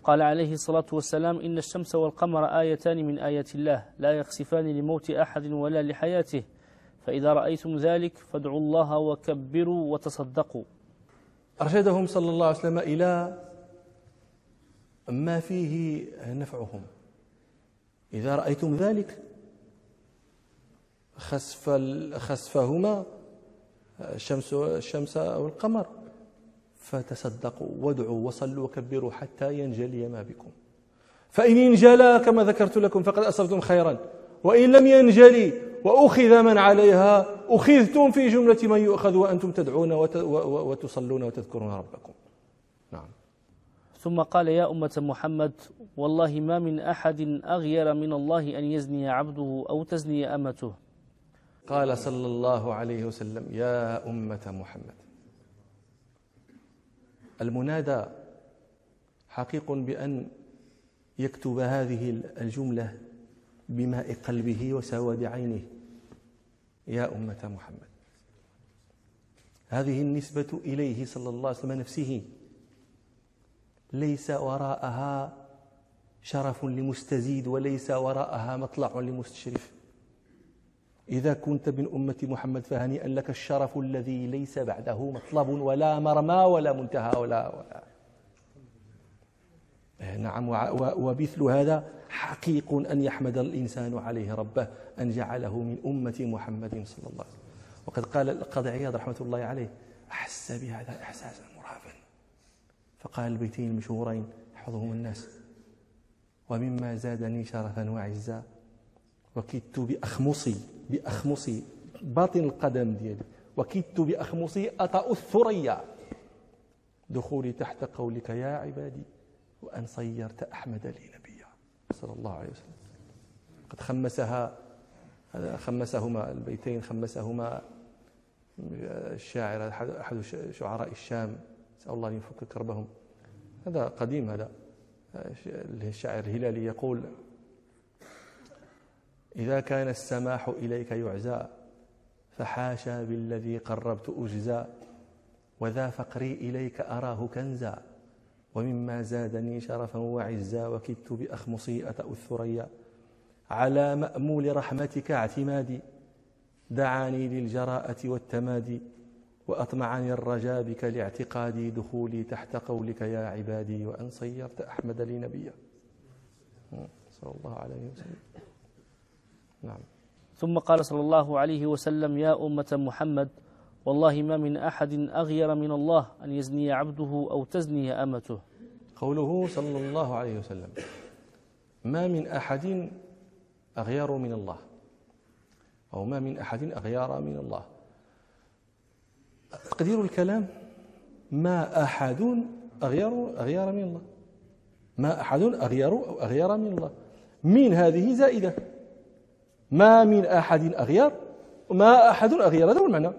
قال عليه الصلاة والسلام: إن الشمس والقمر آيتان من آيات الله لا يخسفان لموت أحد ولا لحياته، فإذا رأيتم ذلك فادعوا الله وكبروا وتصدقوا. أرشدهم صلى الله عليه وسلم إلى ما فيه نفعهم. إذا رأيتم ذلك خسفهما الشمس أو القمر فتصدقوا وادعوا وصلوا وكبروا حتى ينجلي ما بكم، فإن انجلى كما ذكرت لكم فقد أصبتم خيرا، وإن لم ينجلي وأخذ من عليها أخذتم في جملة من يؤخذ وأنتم تدعون وتصلون وتذكرون ربكم. نعم. ثم قال: يا أمة محمد، والله ما من أحد أغير من الله أن يزني عبده أو تزني أمته. قال صلى الله عليه وسلم: يا أمة محمد. المنادى حقيق بأن يكتب هذه الجملة بماء قلبه وسواد عينه. يا أمة محمد، هذه النسبة إليه صلى الله عليه وسلم نفسه ليس وراءها شرف لمستزيد وليس وراءها مطلع لمستشرف. إذا كنت من أمة محمد فهنيئا لك الشرف الذي ليس بعده مطلب ولا مرمى ولا منتهى ولا نعم. ومثل هذا حقيق أن يحمد الإنسان عليه ربه أن جعله من أمة محمد صلى الله عليه وسلم. وقد قال القاضي عياض رحمة الله عليه: أحس بهذا إحساسا مرافا، فقال البيتين المشهورين يحفظهم الناس: ومما زادني شرفا وعزا وكدت بأخمصي باطن القدم ديالي، وكدت بأخمصي أطأ الثريا دخولي تحت قولك يا عبادي وأن صيرت أحمد لي نبيا صلى الله عليه وسلم. قد خمسهما البيتين خمسهما الشاعر أحد شعراء الشام، نسأل الله أن يفك كربهم. هذا قديم، هذا الشاعر الهلالي يقول: إذا كان السماح إليك يعزى فحاشا بالذي قربت أجزى، وذا فقري إليك أراه كنزا، ومما زادني شرفا وعزا وكدت بأخمصي أتأ الثريا، على مأمول رحمتك اعتمادي دعاني للجراءة والتمادي، وأطمعني الرجاء بك لاعتقادي دخولي تحت قولك يا عبادي وأن صيرت أحمد لي نبيا صلى الله عليه وسلم. نعم. ثم قال صلى الله عليه وسلم: يا أمة محمد، والله ما من أحد أغير من الله أن يزني عبده أو تزني أمته. قوله صلى الله عليه وسلم: ما من أحد أغير من الله، أو ما من أحد أغير من الله. تقدير الكلام: ما أحد أغير من الله، ما أحد أغير من الله. من هذه زائدة، ما من أحد أغير، ما أحد أغير، هذا هو المعنى.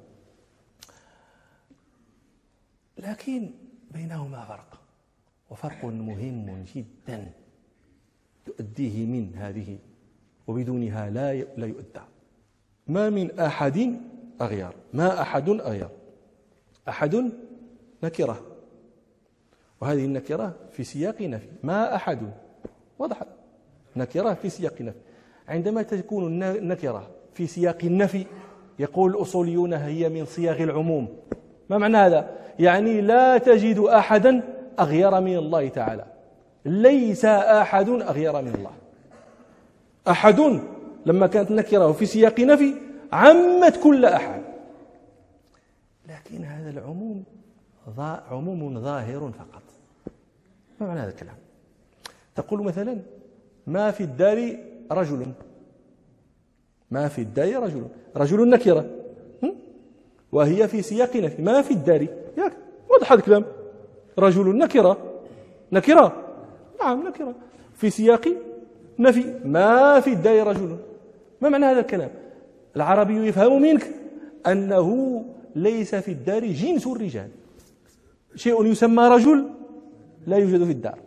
لكن بينهما فرق، وفرق مهم جدا تؤديه من هذه، وبدونها لا يؤدى. ما من أحد أغير، ما أحد أغير. أحد نكرة، وهذه النكرة في سياق نفي. ما أحد واضح، نكرة في سياق نفي. عندما تكون النكرة في سياق النفي يقول الأصوليون هي من صياغ العموم. ما معنى هذا؟ يعني لا تجد أحدا أغير من الله تعالى، ليس أحد أغير من الله. أحد لما كانت نكرة في سياق نفي عمت كل أحد، لكن هذا العموم عموم ظاهر فقط. ما معنى هذا الكلام؟ تقول مثلا: ما في الدار رجل، ما في الدار رجل، رجل نكرة وهي في سياق نفي. ما في الدار، ياك واضح هذا الكلام، رجل نكرة، نعم نكرة في سياق نفي. ما في الدار رجل، ما معنى هذا الكلام؟ العربي يفهم منك أنه ليس في الدار جنس الرجال، شيء يسمى رجل لا يوجد في الدار.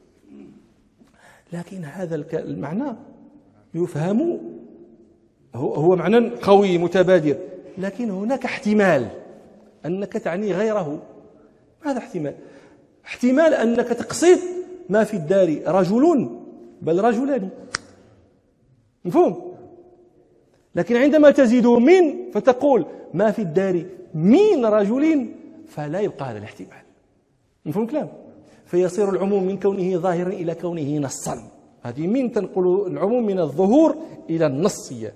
لكن هذا المعنى يفهم، هو معنى قوي متبادر، لكن هناك احتمال أنك تعني غيره. هذا احتمال أنك تقصد ما في الدار رجل بل رجلان، مفهوم؟ لكن عندما تزيد من فتقول ما في الدار من رجل فلا يبقى هذا الاحتمال، مفهوم الكلام؟ فيصير العموم من كونه ظاهرا إلى كونه نصا. هذه من تنقل العموم من الظهور إلى النصية.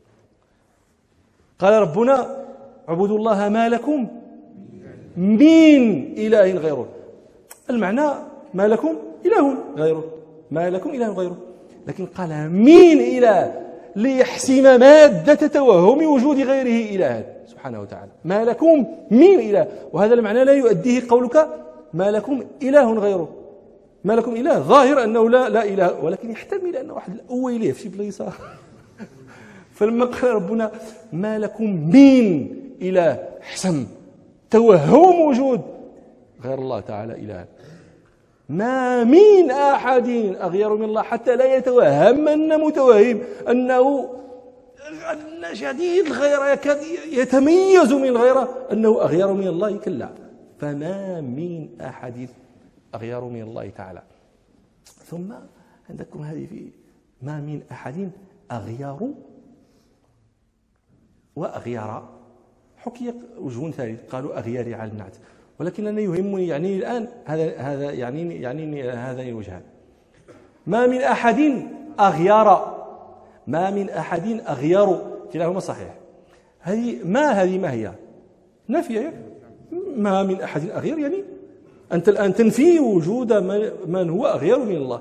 قال ربنا اعبدوا الله ما لكم من إله غيره. المعنى ما لكم إله غيره، ما لكم إله غيره، لكن قال من إله ليحسم مادة توهم وجود غيره إلها سبحانه وتعالى. ما لكم من إله، وهذا المعنى لا يؤديه قولك ما لكم إله غيره. ما لكم إله ظاهر أنه لا إله، ولكن يحتمل أن واحد الأول ليه في شي بلايصة. فلما قال ربنا ما لكم من إله حسم توهم وجود غير الله تعالى إله. ما من أحد أغير من الله، حتى لا يتوهمن متوهم أنه شديد الغيرة يكاد يتميز من الغيرة أنه أغير من الله، كلا. فما من أحد أغير من الله تعالى. ثم عندكم هذه في ما من أحد أغير وأغير، حكي وجه ثالث قالوا أغير على النعت، ولكنني يهمني يعني الآن هذا يعني هذين الوجهان. ما من أحد أغير، ما من أحد أغير، كلاهما صحيح. هذه ما هي نافية. ما من أحد أغير يعني أنت الآن تنفي وجود من هو أغير من الله.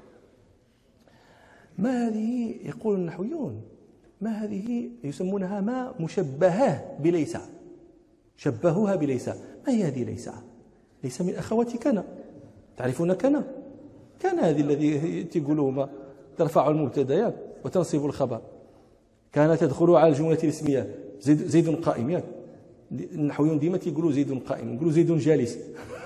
ما هذه يقول النحويون ما هذه يسمونها ما مشبهة بليس، شبهوها بليس. ما هي هذه ليس؟ ليس من أخوات كان، تعرفون كان هذه الذي تقولوا ما ترفع المبتدأات وتنصب الخبر. كان تدخل على الجملة الاسمية زيد قائم. النحويون ديما تيقولوا زيد قائم، يقولوا زيد جالس.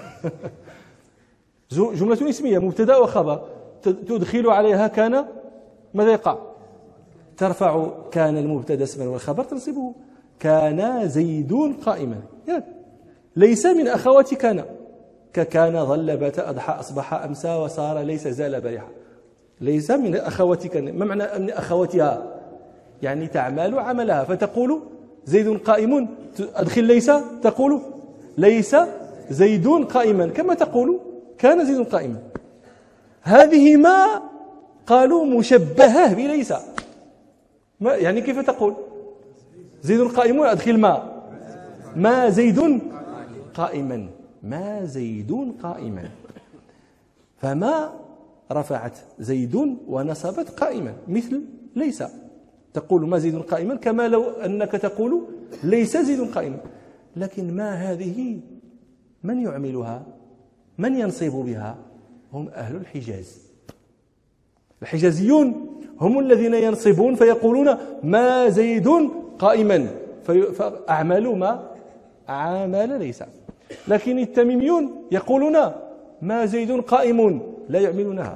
جملة اسمية مبتدأ وخبر تدخل عليها كان، ماذا يقع؟ ترفع كان المبتدأ اسما والخبر تنصبه. كان زيد قائما. ليس من أخوات كان، ككان ظل بات أضحى أصبح أمسى وصار ليس زال بريحا. ليس من أخوات كان. ما معنى من أخواتها؟ يعني تعمل عملها، فتقول زيد قائم، أدخل ليس تقول ليس زيد قائما، كما تقول كان زيد قائما. هذه ما قالوا مشبهة بليس. يعني كيف تقول زيد قائم أدخل ما زيد قائما، ما زيد قائما. فما رفعت زيد ونصبت قائما مثل ليس. تقول ما زيد قائما كما لو أنك تقول ليس زيد قائما. لكن ما هذه من يعملها، من ينصب بها؟ هم أهل الحجاز. الحجازيون هم الذين ينصبون فيقولون ما زيد قائما، فأعملوا ما عمل ليس. لكن التميميون يقولون ما زيد قائم، لا يعملونها.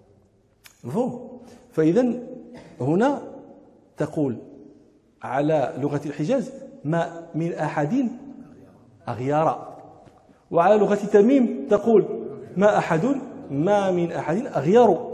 فإذا هنا تقول على لغة الحجاز ما من أحد أغيار، وعلى لغة تميم تقول ما من أحد أغيار.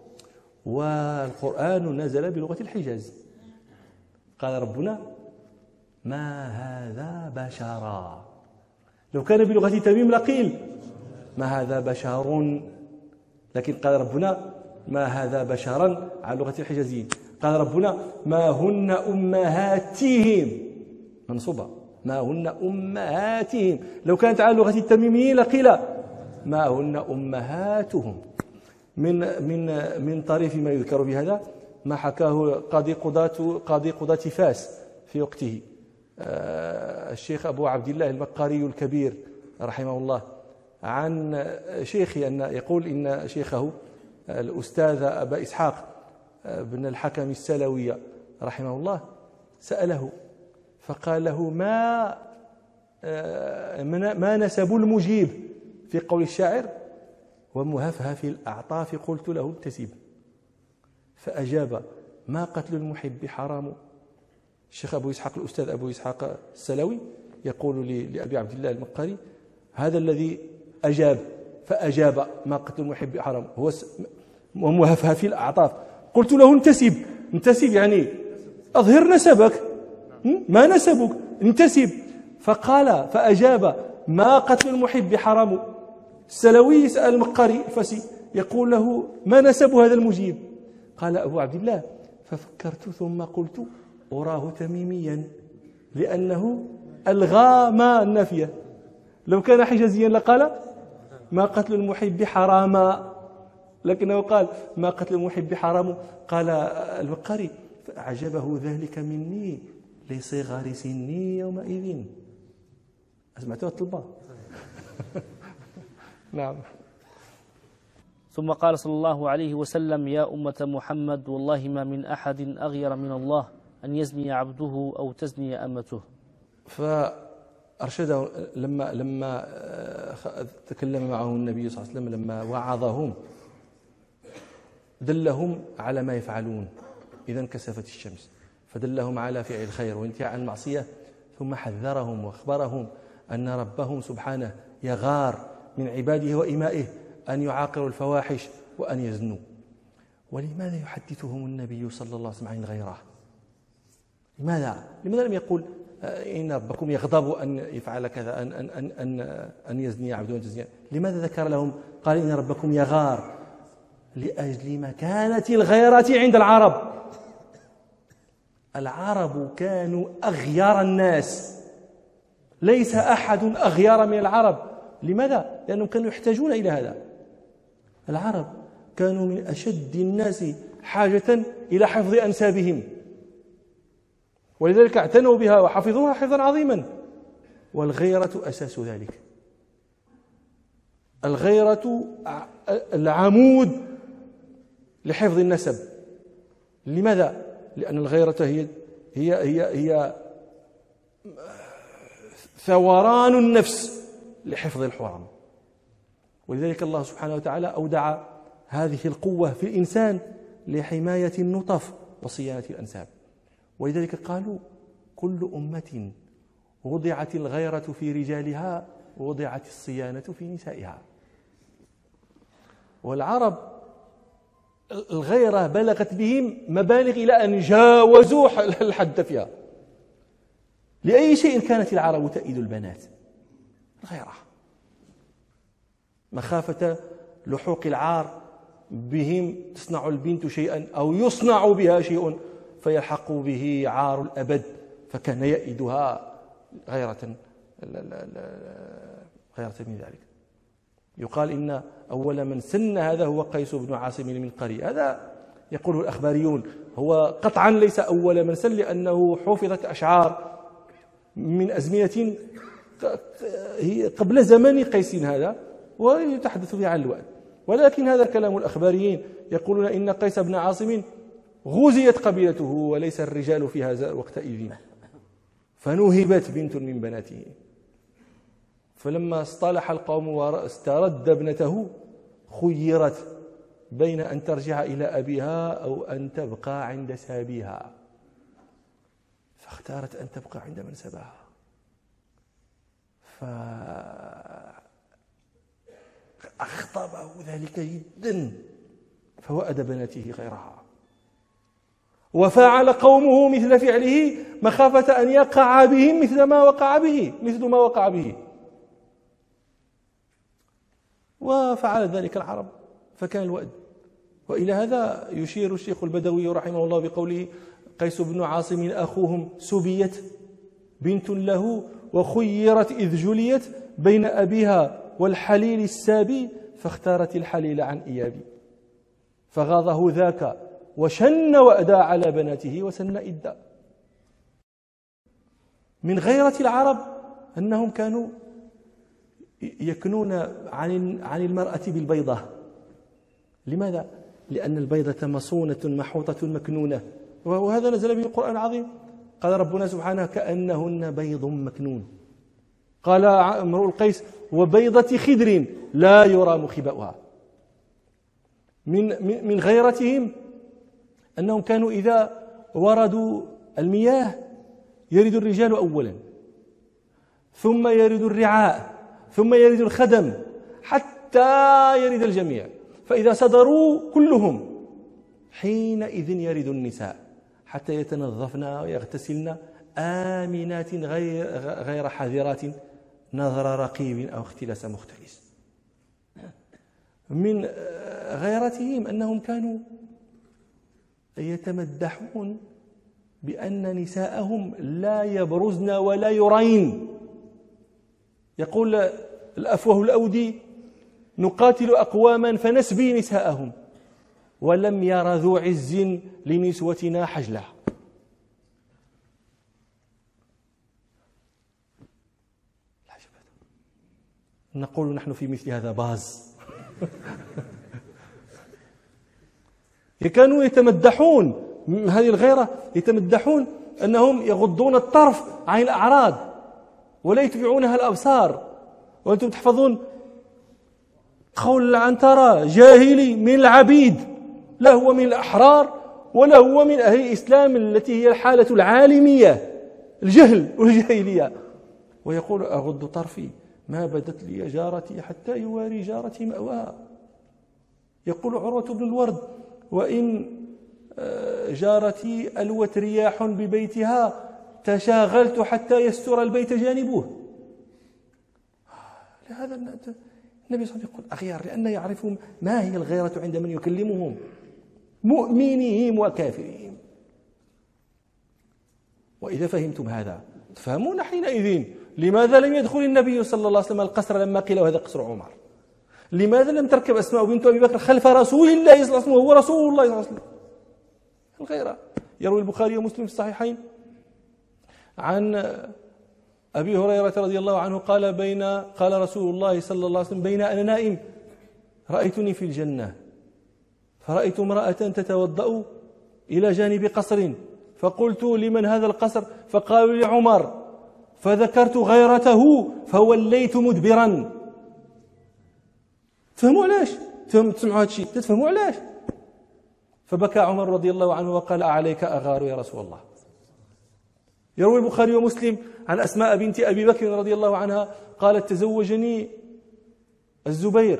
والقرآن نزل بلغة الحجاز. قال ربنا ما هذا بشرا. لو كان بلغة تميم لقيل ما هذا بشر، لكن قال ربنا ما هذا بشرا على لغة الحجازيين. قال ربنا ما هن أمهاتهم، منصوبة ما هن أمهاتهم. لو كانت على لغة التميميين لقيل ما هن أمهاتهم. من طريف ما يذكر بهذا ما حكاه قاضي قضاة فاس في وقته، الشيخ أبو عبد الله المقاري الكبير رحمه الله، عن شيخه أن يقول إن شيخه الأستاذ أبا إسحاق بن الحكم السلوي رحمه الله سأله فقال له ما نسب المجيب في قول الشاعر ومهفهف الأعطاف قلت له ابتسم، فأجاب ما قتل المحب حرام. الشيخ أبو إسحاق الأستاذ أبو إسحاق السلوي يقول لأبي عبد الله المقاري هذا الذي أجاب فأجاب: ما قتل المحب حرام. هو مهفهف في الأعطاف. قلت له: انتسب يعني أظهر نسبك، ما نسبك، انتسب. فقال فأجاب: ما قتل المحب حرام. السلوي يسأل المقري الفسي يقول له: ما نسب هذا المجيب؟ قال أبو عبد الله: ففكرت ثم قلت: أراه تميميا، لأنه ألغى ما النافية. لو كان حجازيا لقال: ما قتل المحب حراما، لكنه قال: ما قتل المحب حرام. قال البقري: فأعجبه ذلك مني لصغر سني يومئذ. أسمعتها الطلبة. نعم. ثم قال صلى الله عليه وسلم: يا أمة محمد، والله ما من أحد أغير من الله أن يزني عبده أو تزني أمته. فأرشده لما تكلم معه النبي صلى الله عليه وسلم، لما وعظهم دلهم على ما يفعلون إذا انكسفت الشمس، فدلهم على فعل الخير وانتهاء عن المعصية، ثم حذرهم وأخبرهم أن ربهم سبحانه يغار من عباده وإمائه أن يعاقروا الفواحش وأن يزنوا. ولماذا يحدثهم النبي صلى الله عليه وسلم عن الغيرة؟ لماذا لم يقول إن ربكم يغضب أن يفعل كذا، أن يزني عبد وأن تزني؟ لماذا ذكر لهم قال إن ربكم يغار؟ لأجل مكانة الغيرة عند العرب. العرب كانوا أغير الناس، ليس أحد أغير من العرب. لماذا؟ لأنهم كانوا يحتاجون إلى هذا. العرب كانوا من أشد الناس حاجة إلى حفظ أنسابهم، ولذلك اعتنوا بها وحفظوها حفظا عظيما. والغيرة أساس ذلك. الغيرة العمود لحفظ النسب. لماذا؟ لأن الغيرة هي ثوران النفس لحفظ الحرم. ولذلك الله سبحانه وتعالى أودع هذه القوة في الإنسان لحماية النطف وصيانة الأنساب. ولذلك قالوا: كل أمة وضعت الغيرة في رجالها ووضعت الصيانة في نسائها. والعرب الغيرة بلغت بهم مبالغ إلى أن جاوزوا الحد فيها. لأي شيء كانت العرب تئد البنات؟ الغيرة، مخافة لحوق العار بهم. تصنع البنت شيئا أو يصنع بها شيء فيلحق به عار الأبد، فكان يئدها غيرة من ذلك. يقال إن أول من سن هذا هو قيس بن عاصم من قري. هذا يقوله الأخباريون، هو قطعا ليس أول من سن، لأنه حفظت أشعار من أزمنة هي قبل زمن قيس هذا، ويتحدث فيها عن الوأد. ولكن هذا كلام الأخباريين، يقولون إن قيس بن عاصم غزيت قبيلته وليس الرجال فيها وقتئذ، فنهبت بنت من بناته. فلما اصطلح القوم واسترد ابنته خيرت بين أن ترجع إلى أبيها أو أن تبقى عند سابيها، فاختارت أن تبقى عند منسبها. فأخطبه ذلك جدا، فوأد بناته غيرها. وفعل قومه مثل فعله مخافة أن يقع بهم مثل ما وقع به. وفعل ذلك العرب فكان الوأد. وإلى هذا يشير الشيخ البدوي رحمه الله بقوله: قيس بن عاصم أخوهم سبيت بنت له وخيرت إذ جليت بين أبيها والحليل السابي فاختارت الحليل عن إيابي، فغاضه ذاك وشن وأدى على بناته وسن إدى. من غيرة العرب أنهم كانوا يكنون عن المرأة بالبيضة. لماذا؟ لأن البيضة مصونة محوطة مكنونة، وهذا نزل به القرآن العظيم. قال ربنا سبحانه: كأنهن بيض مكنون. قال امرؤ القيس: وبيضة خدر لا يرام خباؤها. من غيرتهم أنهم كانوا إذا وردوا المياه يرد الرجال أولا، ثم يرد الرعاء، ثم يرد الخدم، حتى حتى يرد الجميع، فإذا صدروا كلهم حينئذ يرد النساء حتى يتنظفن ويغتسلن آمنات غير حذرات نظر رقيب أو اختلاس مختلس. من غيرتهم أنهم كانوا يتمدحون بأن نساءهم لا يبرزن ولا يرين. يقول الأفوه الأودي: نقاتل أقواما فنسبي نساءهم ولم ير ذو عز لنسوتنا حجلا. نقول نحن في مثل هذا باز. كانوا يتمدحون هذه الغيرة، يتمدحون أنهم يغضون الطرف عن الأعراض ولا يتبعونها الأبصار. وأنتم تحفظون قول العنترة: جاهلي من العبيد، لا هو من الأحرار ولا هو من أهل الإسلام التي هي الحالة العالمية، الجهل والجاهلية. ويقول: أغض طرفي ما بدت لي جارتي حتى يواري جارتي مأواها. يقول عروة بن الورد: وإن جارتي ألوت رياح ببيتها تشاغلت حتى يستر البيت جانبه. لهذا النبي صلى الله عليه وسلم يقول أغيار، لأن يعرفون ما هي الغيرة عند من يكلمهم، مؤمنهم وكافرهم. وإذا فهمتم هذا تفهمون حينئذ لماذا لم يدخل النبي صلى الله عليه وسلم القصر لما قيل هذا قصر عمر. لماذا لم تركب أسماء بنت أبي بكر خلف رسول الله صلى الله عليه وسلم وهو رسول الله صلى الله عليه وسلم؟ الغيرة. يروي البخاري ومسلم في الصحيحين عن أبي هريرة رضي الله عنه قال رسول الله صلى الله عليه وسلم: بين أنا نائم رأيتني في الجنة فرأيت امرأة تتوضأ إلى جانب قصر، فقلت: لمن هذا القصر؟ فقالوا: لعمر. فذكرت غيرته فوليت مدبرا. تفهموا علاش؟ تسمعوا هذا الشيء تفهموا علاش؟ فبكى عمر رضي الله عنه وقال: أعليك أغار يا رسول الله. يروي البخاري ومسلم عن أسماء بنت أبي بكر رضي الله عنها قالت: تزوجني الزبير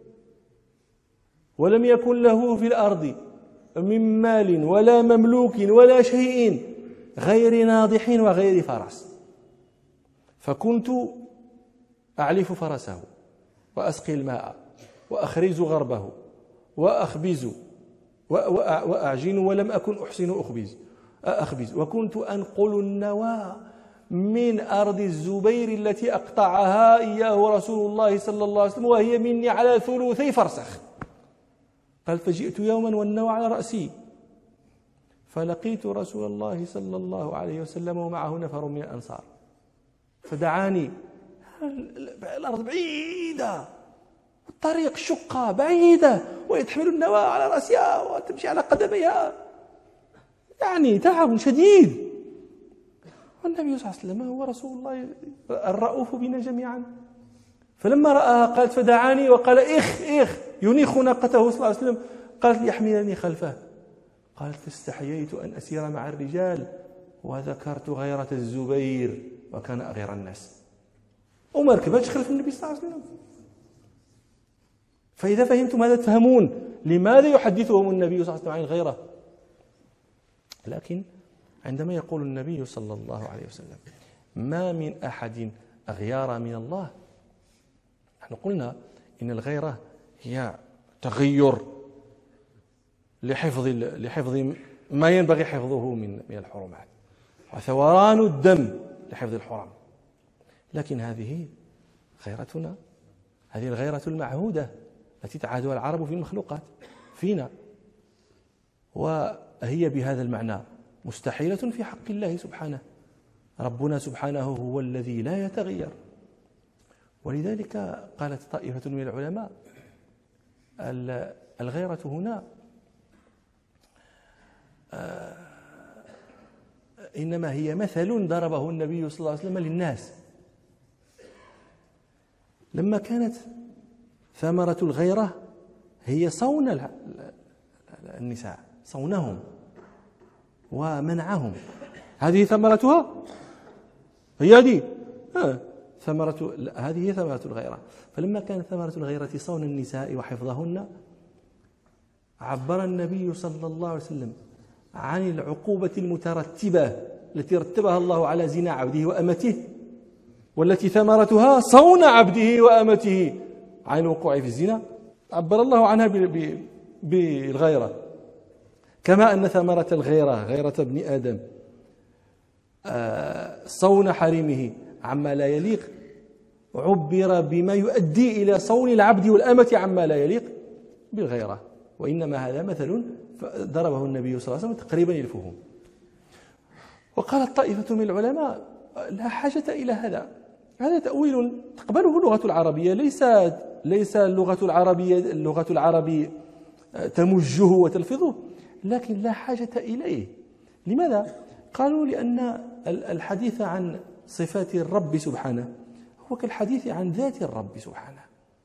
ولم يكن له في الأرض من مال ولا مملوك ولا شيء غير ناضح وغير فرس، فكنت أعلف فرسه وأسقي الماء وأخرز غربه وأخبز وأعجن ولم أكن أحسن أخبز، وكنت أنقل النوى من أرض الزبير التي أقطعها إياه رسول الله صلى الله عليه وسلم وهي مني على 3 فرسخ. قال: فجئت يوما والنوى على رأسي فلقيت رسول الله صلى الله عليه وسلم ومعه نفر من الأنصار فدعاني. الأرض بعيدة، الطريق شقة بعيدة، ويتحمل النوى على رأسها وتمشي على قدميها، يعني تعب شديد. والنبي صلى الله عليه وسلم هو رسول الله الرؤوف بنا جميعا. فلما رآها قالت: فدعاني وقال: إخ ينيخ ناقته صلى الله عليه وسلم. قالت: ليحملني خلفه. قالت: فاستحييت أن أسير مع الرجال وذكرت غيرة الزبير وكان أغير الناس. وما ركبتش خلف النبي صلى الله عليه وسلم. فإذا فهمتم هذا تفهمون لماذا يحدثهم النبي صلى الله عليه وسلم عن الغيرة. لكن عندما يقول النبي صلى الله عليه وسلم: ما من أحد أغيار من الله، نحن قلنا إن الغيرة هي تغير لحفظ ما ينبغي حفظه من الحرمات، وثوران الدم لحفظ الحرم. لكن هذه غيرتنا، هذه الغيرة المعهودة التي تعهدها العرب في المخلوقات فينا، وهي بهذا المعنى مستحيلة في حق الله سبحانه. ربنا سبحانه هو الذي لا يتغير. ولذلك قالت طائفة من العلماء: الغيرة هنا إنما هي مثل ضربه النبي صلى الله عليه وسلم للناس لما كانت ثمرة الغيرة هي صون النساء، صونهم ومنعهم. هذه ثمرتها، هي هذه ثمرة، هذه هي ثمرة الغيرة. فلما كانت ثمرة الغيرة صون النساء وحفظهن عبر النبي صلى الله عليه وسلم عن العقوبة المترتبة التي رتبها الله على زنا عبده وأمته، والتي ثمرتها صون عبده وأمته عن الوقوع في الزنا، عبر الله عنها بالغيرة. كما أن ثمرة الغيرة، غيرة ابن آدم، صون حريمه عما لا يليق، عبر بما يؤدي إلى صون العبد والأمة عما لا يليق بالغيرة. وإنما هذا مثل ضربه النبي صلى الله عليه وسلم تقريبا للفهوم. وقالت طائفة من العلماء لا حاجة إلى هذا تأويل تقبله اللغة العربية، ليس اللغة العربية تمجه وتلفظه، لكن لا حاجة إليه. لماذا؟ قالوا لأن الحديث عن صفات الرب سبحانه هو كالحديث عن ذات الرب سبحانه.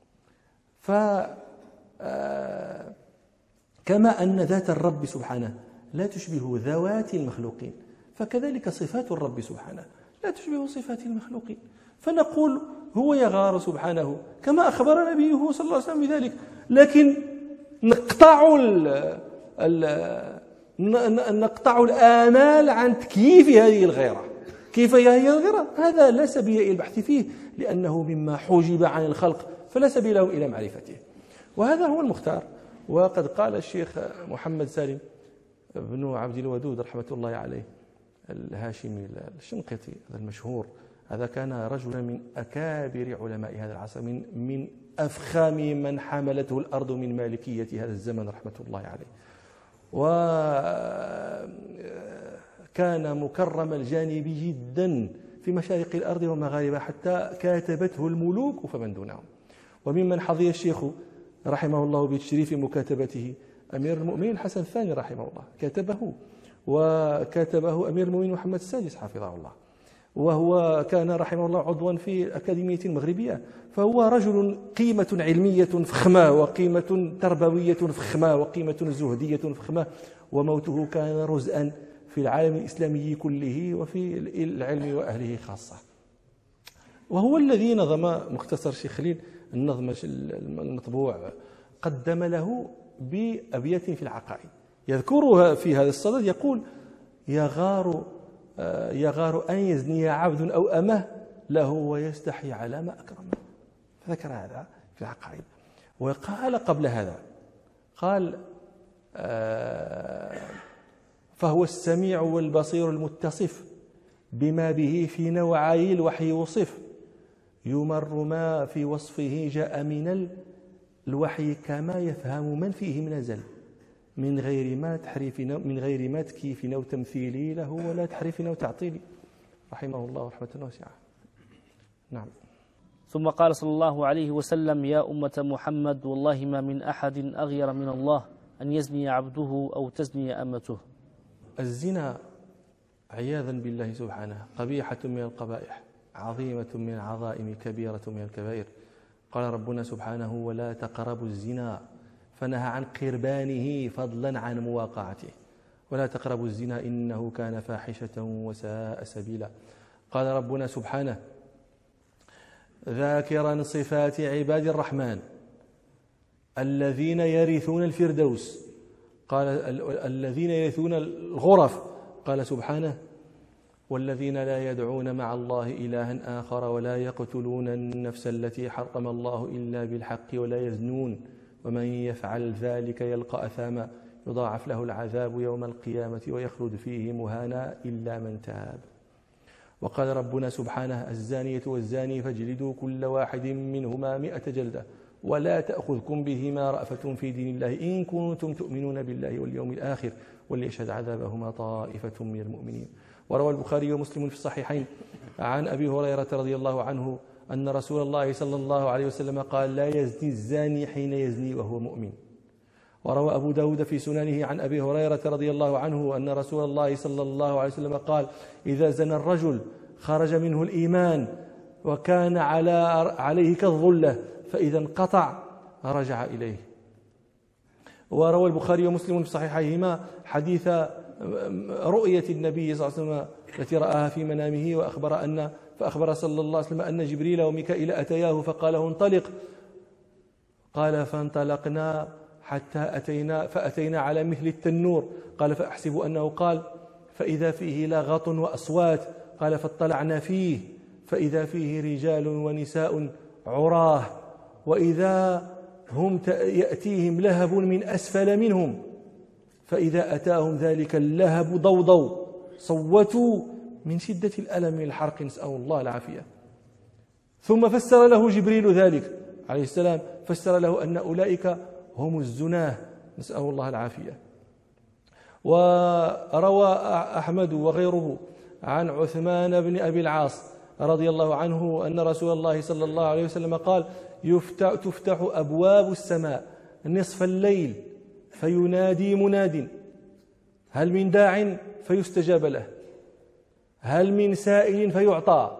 كما أن ذات الرب سبحانه لا تشبه ذوات المخلوقين، فكذلك صفات الرب سبحانه لا تشبه صفات المخلوقين. فنقول هو يغار سبحانه كما أخبر نبيه صلى الله عليه وسلم بذلك، لكن نقطع الآمال عن تكييف هذه الغيرة. كيف هي الغيرة؟ هذا لا سبيل إلى البحث فيه، لأنه مما حجب عن الخلق فلا سبيل لهم إلى معرفته، وهذا هو المختار. وقد قال الشيخ محمد سالم بن عبد الودود رحمة الله عليه الهاشمي الشنقيطي المشهور، هذا كان رجلا من أكابر علماء هذا العصر، من أفخم من حملته الأرض من مالكية هذا الزمن رحمة الله عليه، وكان مكرم الجانب جدا في مشارق الأرض ومغاربها، حتى كاتبته الملوك فمن دونهم. وممن حظي الشيخ رحمه الله بتشريف مكاتبته أمير المؤمنين حسن الثاني رحمه الله، كاتبه، وكاتبه أمير المؤمنين محمد السادس حفظه الله، وهو كان رحمه الله عضوا في أكاديمية مغربية. فهو رجل قيمة علمية فخمة، وقيمة تربوية فخمة، وقيمة زهدية فخمة، وموته كان رزءا في العالم الإسلامي كله وفي العلم وأهله خاصة. وهو الذي نظم مختصر شيخ خليل النظم المطبوع، قدم له بأبيات في العقائد يذكرها في هذا الصدد، يقول: يغار أن يزني عبد أو أمه له ويستحي على ما أكرمه. فذكر هذا في العقائد. وقال قبل هذا، قال: فهو السميع والبصير المتصف بما به في نوعي الوحي وصف، يمر ما في وصفه جاء من الوحي كما يفهم من فيه نزل، من غير ما تكييف أو تمثيل له ولا تحريف أو تعطيل، رحمه الله رحمة واسعة. نعم. ثم قال صلى الله عليه وسلم: يا أمة محمد، والله ما من أحد أغير من الله أن يزني عبده أو تزني أمته. الزنا عياذا بالله سبحانه قبيحة من القبائح، عظيمة من العظائم، كبيرة من الكبائر. قال ربنا سبحانه: ولا تقربوا الزنا، فنهى عن قربانه فضلا عن مواقعته. ولا تقربوا الزنا إنه كان فاحشة وساء سبيلا. قال ربنا سبحانه ذاكرا صفات عباد الرحمن الذين يرثون الفردوس، قال الذين يرثون الغرف، قال سبحانه: والذين لا يدعون مع الله إلها آخر ولا يقتلون النفس التي حرم الله إلا بالحق ولا يزنون ومن يفعل ذلك يلقى أثاما يضاعف له العذاب يوم القيامة ويخلد فيه مهانا إلا من تاب. وقال ربنا سبحانه: الزانية والزاني فاجلدوا كل واحد منهما 100 جلدة ولا تأخذكم بهما رأفة في دين الله إن كنتم تؤمنون بالله واليوم الآخر وليشهد عذابهما طائفة من المؤمنين. وروى البخاري ومسلم في الصحيحين عن أبي هريرة رضي الله عنه أن رسول الله صلى الله عليه وسلم قال: لا يزني الزاني حين يزني وهو مؤمن. وروى أبو داود في سننه عن أبي هريرة رضي الله عنه أن رسول الله صلى الله عليه وسلم قال: إذا زنى الرجل خرج منه الإيمان وكان عليه كالظلة، فإذا انقطع رجع إليه. وروى البخاري ومسلم في صحيحيهما حديث رؤية النبي صلى الله عليه وسلم التي رآها في منامه فأخبر صلى الله عليه وسلم أن جبريل وميكائيل أتياه فقال انطلق. قال فانطلقنا حتى فأتينا على مثل التنور. قال فأحسب أنه قال فإذا فيه لغط وأصوات. قال فاطلعنا فيه فإذا فيه رجال ونساء عراه وإذا هم يأتيهم لهب من أسفل منهم فإذا أتاهم ذلك اللهب ضوضوا صوتوا من شدة الألم من الحرق، نسأل الله العافية. ثم فسر له جبريل ذلك عليه السلام، فسر له أن أولئك هم الزناه، نسأل الله العافية. وروى أحمد وغيره عن عثمان بن أبي العاص رضي الله عنه أن رسول الله صلى الله عليه وسلم قال تفتح أبواب السماء نصف الليل فينادي مناد هل من داع فيستجاب له، هل من سائل فيعطى،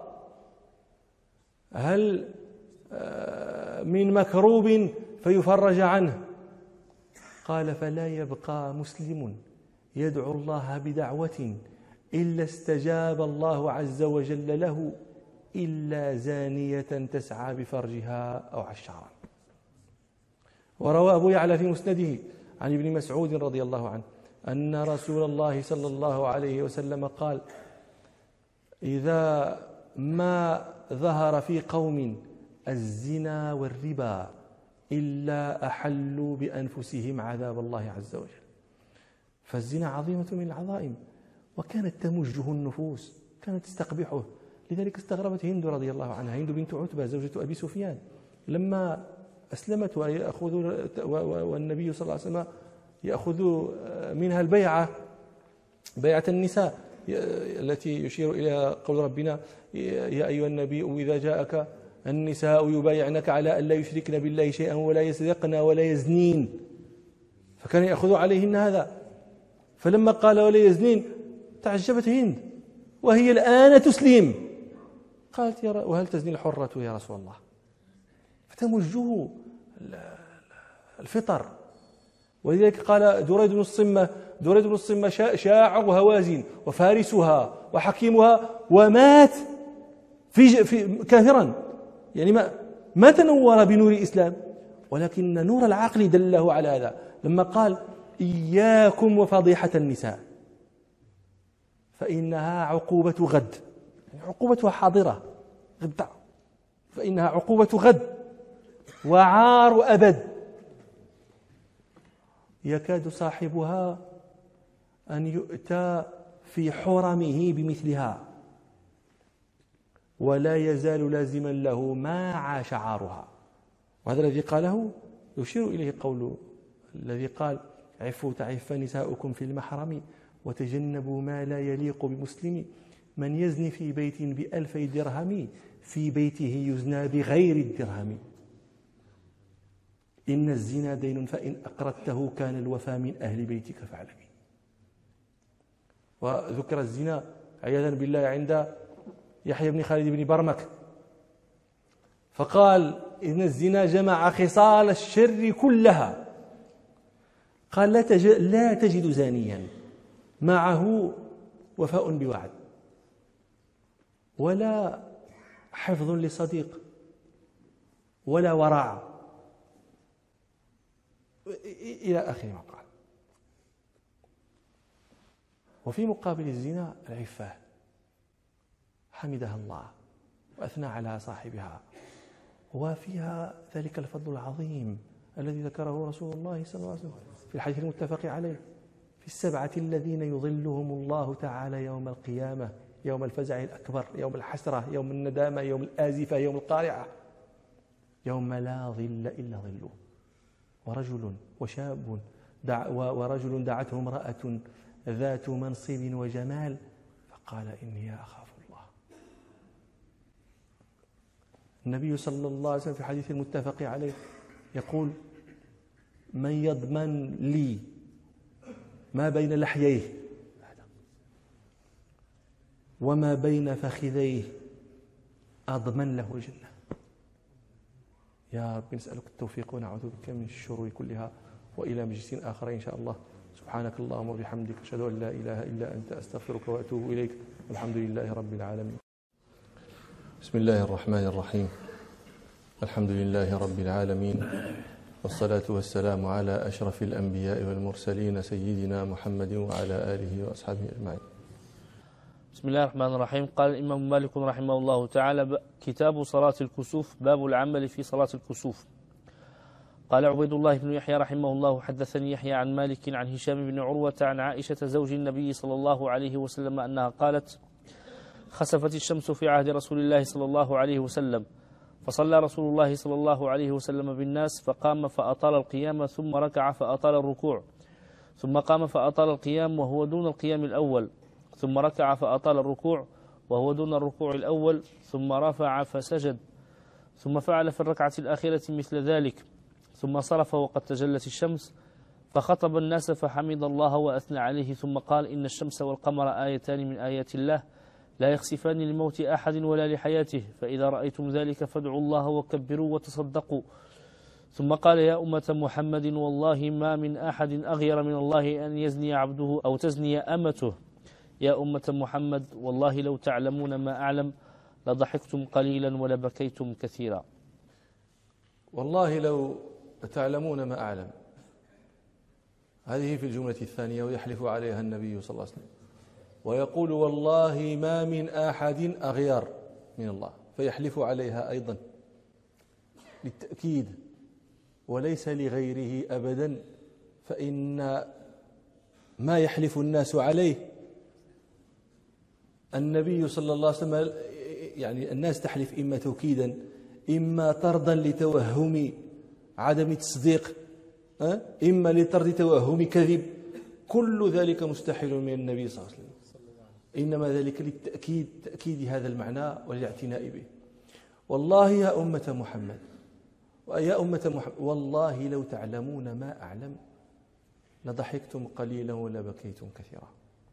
هل من مكروب فيفرج عنه. قال فلا يبقى مسلم يدعو الله بدعوة إلا استجاب الله عز وجل له إلا زانية تسعى بفرجها أو عشارا. وروى أبو يعلى في مسنده عن ابن مسعود رضي الله عنه أن رسول الله صلى الله عليه وسلم قال إذا ما ظهر في قوم الزنا والربا إلا أحلوا بأنفسهم عذاب الله عز وجل. فالزنا عظيمة من العظائم وكانت تمجه النفوس، كانت تستقبحه. لذلك استغربت هند رضي الله عنها، هند بنت عتبة زوجة أبي سفيان، لما أسلمت والنبي صلى الله عليه وسلم يأخذ منها البيعة، بيعة النساء التي يشير إلى قول ربنا يا أيها النبي إذا جاءك النساء يبايعنك على أن لا يشركن بالله شيئا ولا يسرقن ولا يزنين، فكان يأخذ عليهن هذا. فلما قال ولا يزنين تعجبت هند وهي الآن تسلم، قالت وهل تزني الحرة يا رسول الله؟ فتمجه الفطر. ولذلك قال دريد بن الصمة شاع هوازن وفارسها وحكيمها ومات في كافرا، يعني ما تنور بنور الإسلام، ولكن نور العقل دله على هذا لما قال إياكم وفضيحة النساء فإنها عقوبة غد، يعني عقوبتها حاضرة غد، فإنها عقوبة غد وعار أبد يكاد صاحبها أن يؤتى في حرمه بمثلها ولا يزال لازما له ما عاش عارها. وهذا الذي قاله يشير إليه قول الذي قال عفوا تعف نساؤكم في المحرم وتجنبوا ما لا يليق بمسلم، من يزني في بيت ب1000 درهم في بيته يزنى بغير الدرهم، إن الزنا دين فإن أقرضته كان الوفاء من أهل بيتك فاعلمي. وذكر الزنا عياذا بالله عند يحيى بن خالد بن برمك فقال إن الزنا جمع خصال الشر كلها، قال لا تجد زانيا معه وفاء بوعد ولا حفظ لصديق ولا ورع إلى آخر ما قال. وفي مقابل الزنا العفة حمدها الله وأثنى على صاحبها، وفيها ذلك الفضل العظيم الذي ذكره رسول الله صلى الله عليه وسلم في الحديث المتفق عليه في 7 الذين يظلهم الله تعالى يوم القيامة، يوم الفزع الأكبر، يوم الحسرة، يوم الندامة، يوم الآزفة، يوم القارعة، يوم لا ظل إلا ظله. ورجل وشاب ورجل دعته امرأة ذات منصب وجمال فقال إني أخاف الله. النبي صلى الله عليه وسلم في الحديث المتفق عليه يقول من يضمن لي ما بين لحييه وما بين فخذيه أضمن له الجنة. يا رب نسألك التوفيق ونعوذ بك من الشرور كلها، وإلى مجلس آخر إن شاء الله. سبحانك اللهم وبحمدك، أشهد أن لا إله إلا أنت، أستغفرك وأتوب إليك، والحمد لله رب العالمين. بسم الله الرحمن الرحيم. الحمد لله رب العالمين، والصلاة والسلام على أشرف الأنبياء والمرسلين سيدنا محمد وعلى آله وأصحابه أجمعين. بسم الله الرحمن الرحيم. قال الإمام مالك رحمه الله تعالى: كتاب صلاة الكسوف، باب العمل في صلاة الكسوف. قال عبيد الله بن يحيى رحمه الله: حدثني يحيى عن مالك عن هشام بن عروة عن عائشة زوج النبي صلى الله عليه وسلم أنها قالت: خسفت الشمس في عهد رسول الله صلى الله عليه وسلم، فصلى رسول الله صلى الله عليه وسلم بالناس، فقام فأطال القيام، ثم ركع فأطال الركوع، ثم قام فأطال القيام وهو دون القيام الأول، ثم ركع فأطال الركوع وهو دون الركوع الأول، ثم رفع فسجد، ثم فعل في الركعة الأخيرة مثل ذلك، ثم صرف وقد تجلت الشمس، فخطب الناس فحمد الله وأثنى عليه، ثم قال: إن الشمس والقمر آيتان من آيات الله لا يخسفان لموت أحد ولا لحياته، فإذا رأيتم ذلك فادعوا الله وكبروا وتصدقوا. ثم قال: يا أمة محمد، والله ما من أحد أغير من الله أن يزني عبده أو تزني أمته. يا أمة محمد، والله لو تعلمون ما أعلم لضحكتم قليلا ولبكيتم كثيرا. والله لو تعلمون ما أعلم، هذه في الجملة الثانية، ويحلف عليها النبي صلى الله عليه وسلم، ويقول: والله ما من أحد أغير من الله، فيحلف عليها أيضا للتأكيد وليس لغيره أبدا، فإن ما يحلف الناس عليه النبي صلى الله عليه وسلم، يعني الناس تحلف إما توكيدا إما طردا لتوهم عدم التصديق، إما لطرد توهم كذب، كل ذلك مستحيل من النبي صلى الله عليه وسلم، إنما ذلك للتأكيد، تأكيد هذا المعنى والاعتناء به. والله يا أمة محمد، ويا أمة محمد، والله لو تعلمون ما أعلم لضحكتم قليلا ولبكيتم كثيرا.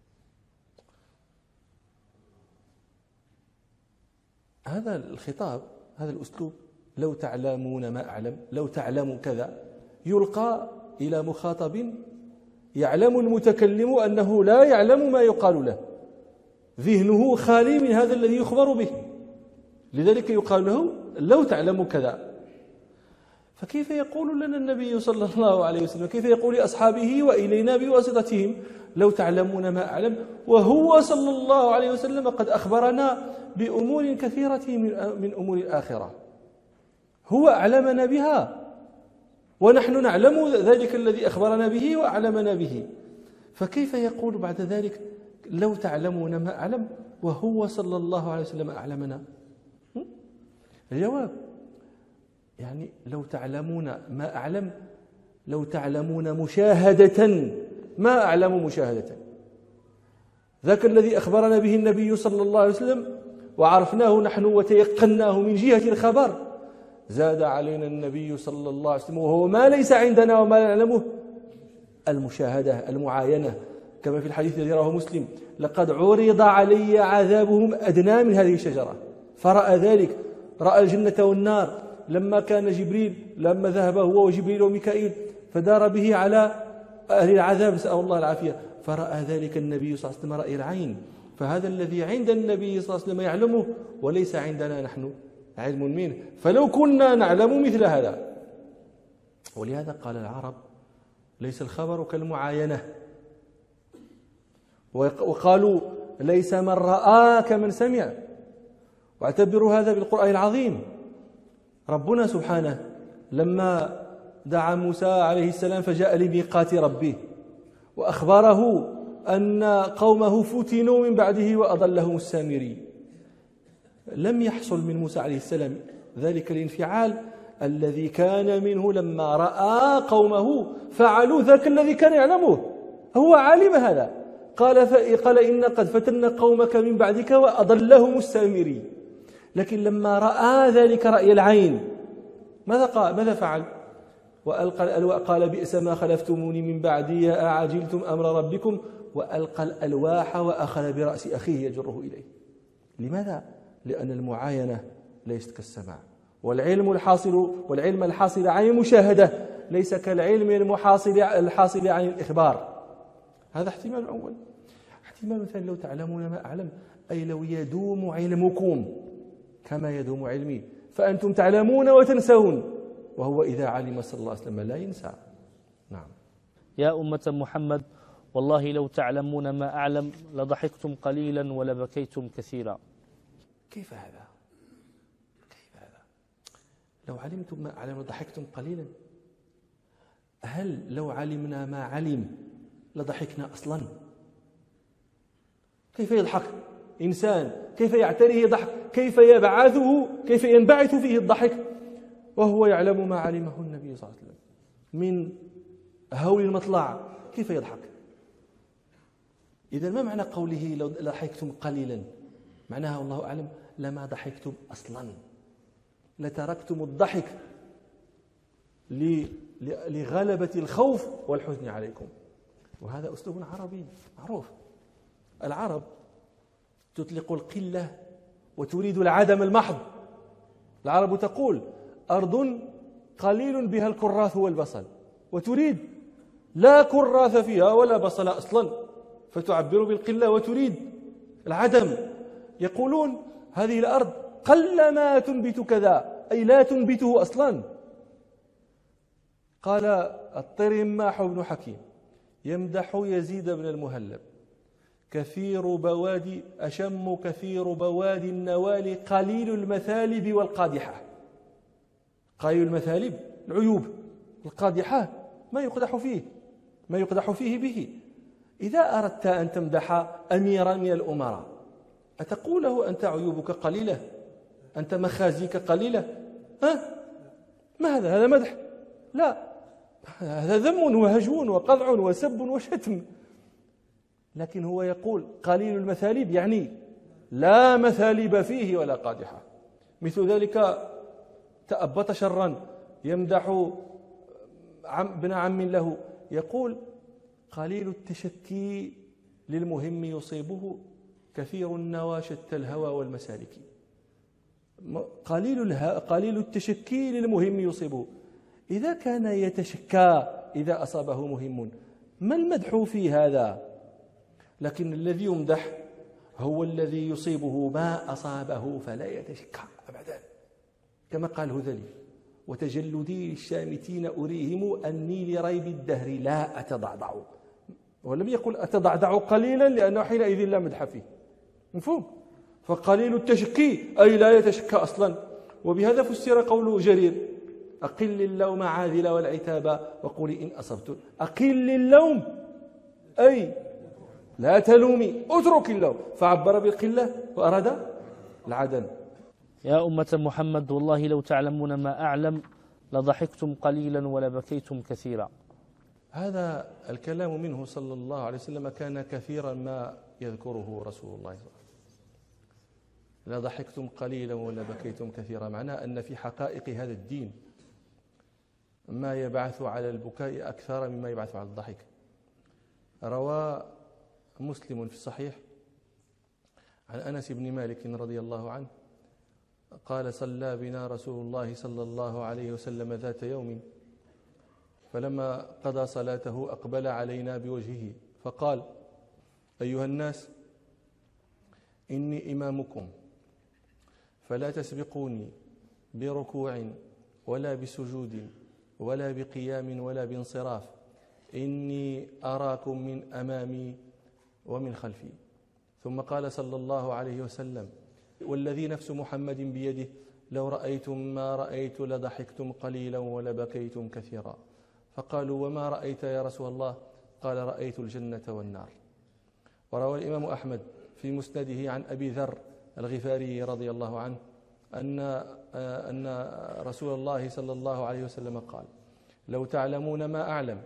هذا الخطاب، هذا الأسلوب، لو تعلمون ما أعلم، لو تعلموا كذا، يلقى إلى مخاطب يعلم المتكلم أنه لا يعلم ما يقال له، ذهنه خالي من هذا الذي يخبر به، لذلك يقال له لو تعلم كذا. فكيف يقول لنا النبي صلى الله عليه وسلم، كيف يقول لأصحابه وإلينا بواسطتهم لو تعلمون ما أعلم، وهو صلى الله عليه وسلم قد أخبرنا بأمور كثيرة من أمور الآخرة، هو أعلمنا بها ونحن نعلم ذلك الذي أخبرنا به وأعلمنا به، فكيف يقول بعد ذلك لو تعلمون ما أعلم وهو صلى الله عليه وسلم أعلمنا؟ الجواب يعني لو تعلمون ما أعلم، لو تعلمون مشاهدة ما أعلم مشاهدة، ذاك الذي أخبرنا به النبي صلى الله عليه وسلم وعرفناه نحن وتيقناه من جهة الخبر، زاد علينا النبي صلى الله عليه وسلم وهو ما ليس عندنا وما لا نعلمه، المشاهدة، المعاينة، كما في الحديث الذي رواه مسلم: لقد عرض علي عذابهم أدنى من هذه الشجرة فرأى ذلك، رأى الجنة والنار، لما كان جبريل، لما ذهب هو وجبريل وميكائيل فدار به على أهل العذاب، نسأل الله العافية، فرأى ذلك النبي صلى الله عليه وسلم رأي العين. فهذا الذي عند النبي صلى الله عليه وسلم يعلمه وليس عندنا نحن علم منه، فلو كنا نعلم مثل هذا. ولهذا قال العرب: ليس الخبر كالمعاينة، وقالوا: ليس من رأى كمن سمع. واعتبروا هذا بالقرآن العظيم. ربنا سبحانه لما دعا موسى عليه السلام فجاء لميقات ربه وأخبره أن قومه فتنوا من بعده وأضلهم السامري، لم يحصل من موسى عليه السلام ذلك الانفعال الذي كان منه لما رأى قومه فعلوا ذاك الذي كان يعلمه، هو عالم هذا، قال إن قد فتنا قومك من بعدك وأضلهم السامري. لكن لما رأى ذلك رأي العين ماذا فعل؟ وألقى الألواح، قال: بئس ما خلفتموني من بعدي أعجلتم أمر ربكم، وألقى الألواح وأخذ برأس أخيه يجره إليه. لماذا؟ لأن المعاينة ليست كالسماع، والعلم الحاصل عن المشاهدة ليس كالعلم الحاصل عن الإخبار. هذا احتمال أول. احتمال ثاني: لو تعلمون ما أعلم، أي لو يدوم علمكم كما يدوم علمي، فأنتم تعلمون وتنسون، وهو إذا علم صلى الله عليه وسلم لا ينسى. نعم. يا أمة محمد والله لو تعلمون ما أعلم لضحكتم قليلا ولبكيتم كثيرا. كيف هذا؟ لو علمتم ما أعلم لضحكتم قليلا؟ هل لو علمنا ما علم لضحكنا أصلا؟ كيف يضحك إنسان؟ كيف يعتريه ضحك؟ كيف ينبعث فيه الضحك وهو يعلم ما علمه النبي صلى الله عليه وسلم من هول المطلع؟ كيف يضحك؟ إذا ما معنى قوله لو ضحكتم قليلا؟ معناها والله أعلم لما ضحكتم أصلا، لتركتم الضحك لغلبة الخوف والحزن عليكم. وهذا أسلوب عربي معروف. العرب تطلق القلة وتريد العدم المحض. العرب تقول أرض قليل بها الكراث والبصل، وتريد لا كراث فيها ولا بصل أصلا، فتعبر بالقلة وتريد العدم. يقولون هذه الأرض قل ما تنبت كذا، أي لا تنبته أصلا. قال الطرماح بن حكيم يمدح يزيد بن المهلب: أشم كثير بوادي النوال قليل المثالب والقادحة. قليل المثالب العيوب، القادحة ما يقدح فيه به. إذا أردت أن تمدح أميرا من الأمراء أتقول له أنت عيوبك قليلة، أنت مخازيك قليلة؟ ما هذا مدح؟ لا، هذا ذم وهجون وقطع وسب وشتم. لكن هو يقول قليل المثالب، يعني لا مثالب فيه ولا قادحة. مثل ذلك تأبط شرا يمدح ابن عم له، يقول قليل التشكي للمهم يصيبه، كثير النوى شتى الهوى والمسالك. قليل التشكي للمهم يصيبه. إذا كان يتشكى إذا أصابه مهم، ما المدح في هذا؟ لكن الذي يمدح هو الذي يصيبه ما أصابه فلا يتشكى أبدا، كما قال هذلي: وتجلدي الشامتين أريهم أني لريب الدهر لا أتضعضع. ولم يقل أتضعضع قليلا لأنه حينئذ لا مدح فيه، مفهوم؟ فقليل التشكي أي لا يتشكى أصلا. وبهذا فسر قول جرير: أقل اللوم عاذل والعتاب وقولي إن أصبت. أقل اللوم أي لا تلومي، اترك اللوم، فعبر بالقلة وأراد العدم. يا أمة محمد والله لو تعلمون ما أعلم لضحكتم قليلا ولبكيتم كثيرا. هذا الكلام منه صلى الله عليه وسلم كان كثيرا ما يذكره رسول الله صلى الله عليه وسلم. لضحكتم قليلا ولبكيتم كثيرا، معناه أن في حقائق هذا الدين ما يبعث على البكاء أكثر مما يبعث على الضحك. روى مسلم في الصحيح عن أنس بن مالك رضي الله عنه قال: صلى بنا رسول الله صلى الله عليه وسلم ذات يوم، فلما قضى صلاته أقبل علينا بوجهه فقال: أيها الناس، إني إمامكم فلا تسبقوني بركوع ولا بسجود ولا بقيام ولا بانصراف، إني أراكم من أمامي ومن خلفي. ثم قال صلى الله عليه وسلم: والذي نفس محمد بيده لو رأيتم ما رأيت لضحكتم قليلا ولبكيتم كثيرا. فقالوا: وما رأيت يا رسول الله؟ قال: رأيت الجنة والنار. وروى الإمام أحمد في مسنده عن أبي ذر الغفاري رضي الله عنه أن رسول الله صلى الله عليه وسلم قال: لو تعلمون ما أعلم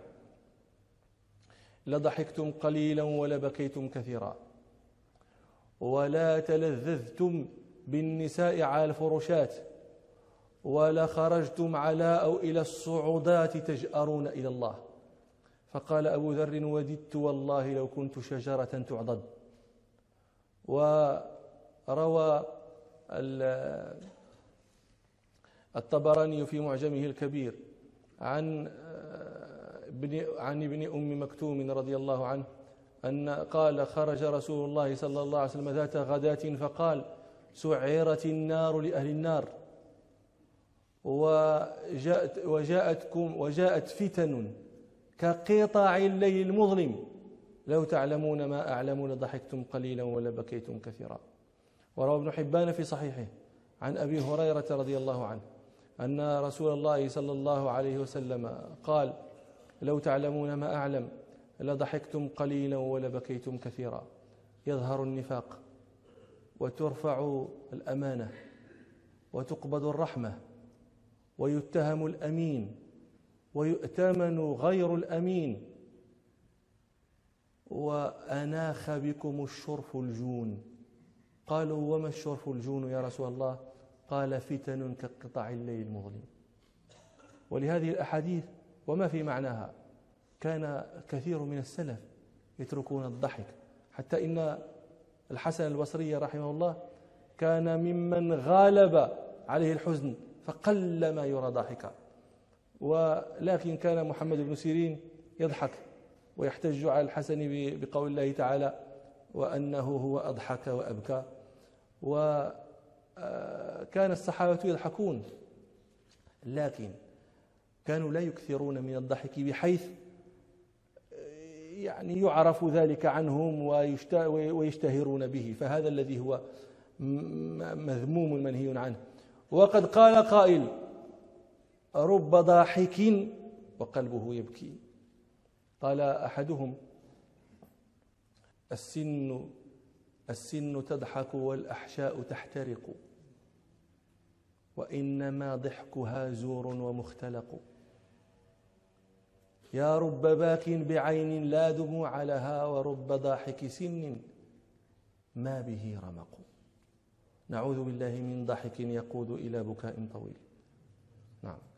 لضحكتم قليلا ولبكيتم كثيرا، ولا تلذذتم بالنساء على الفرشات، ولا خرجتم على أو إلى الصعودات تجأرون إلى الله. فقال أبو ذر: وددت والله لو كنت شجرة تعضد. وروى الطبراني في معجمه الكبير عن عن ابن أم مكتوم رضي الله عنه أن قال: خرج رسول الله صلى الله عليه وسلم ذات غداة فقال: سعرت النار لأهل النار، وجاءت فتن كقطع الليل المظلم، لو تعلمون ما أعلم لضحكتم قليلا ولبكيتم كثيرا. وروى ابن حبان في صحيحه عن أبي هريرة رضي الله عنه أن رسول الله صلى الله عليه وسلم قال: لو تعلمون ما أعلم لضحكتم قليلا ولبكيتم كثيرا. يظهر النفاق وترفع الأمانة وتقبض الرحمة ويتهم الأمين ويؤتمن غير الأمين، وأناخ بكم الشرف الجون. قالوا: وما الشرف الجون يا رسول الله؟ قال: فتن كقطع الليل المظلم. ولهذه الأحاديث وما في معناها كان كثير من السلف يتركون الضحك، حتى إن الحسن البصري رحمه الله كان ممن غالب عليه الحزن فقل ما يرى ضاحكا، ولكن كان محمد بن سيرين يضحك ويحتج على الحسن بقول الله تعالى: وأنه هو أضحك وأبكى. وكان الصحابة يضحكون، لكن كانوا لا يكثرون من الضحك بحيث يعني يعرف ذلك عنهم ويشتهرون به، فهذا الذي هو مذموم منهي عنه. وقد قال قائل: رب ضاحك وقلبه يبكي. قال أحدهم: السن تضحك والأحشاء تحترق، وإنما ضحكها زور ومختلق. يا رب باك بعين لا دموع لها، ورب ضاحك سن ما به رمق. نعوذ بالله من ضحك يقود إلى بكاء طويل. نعم.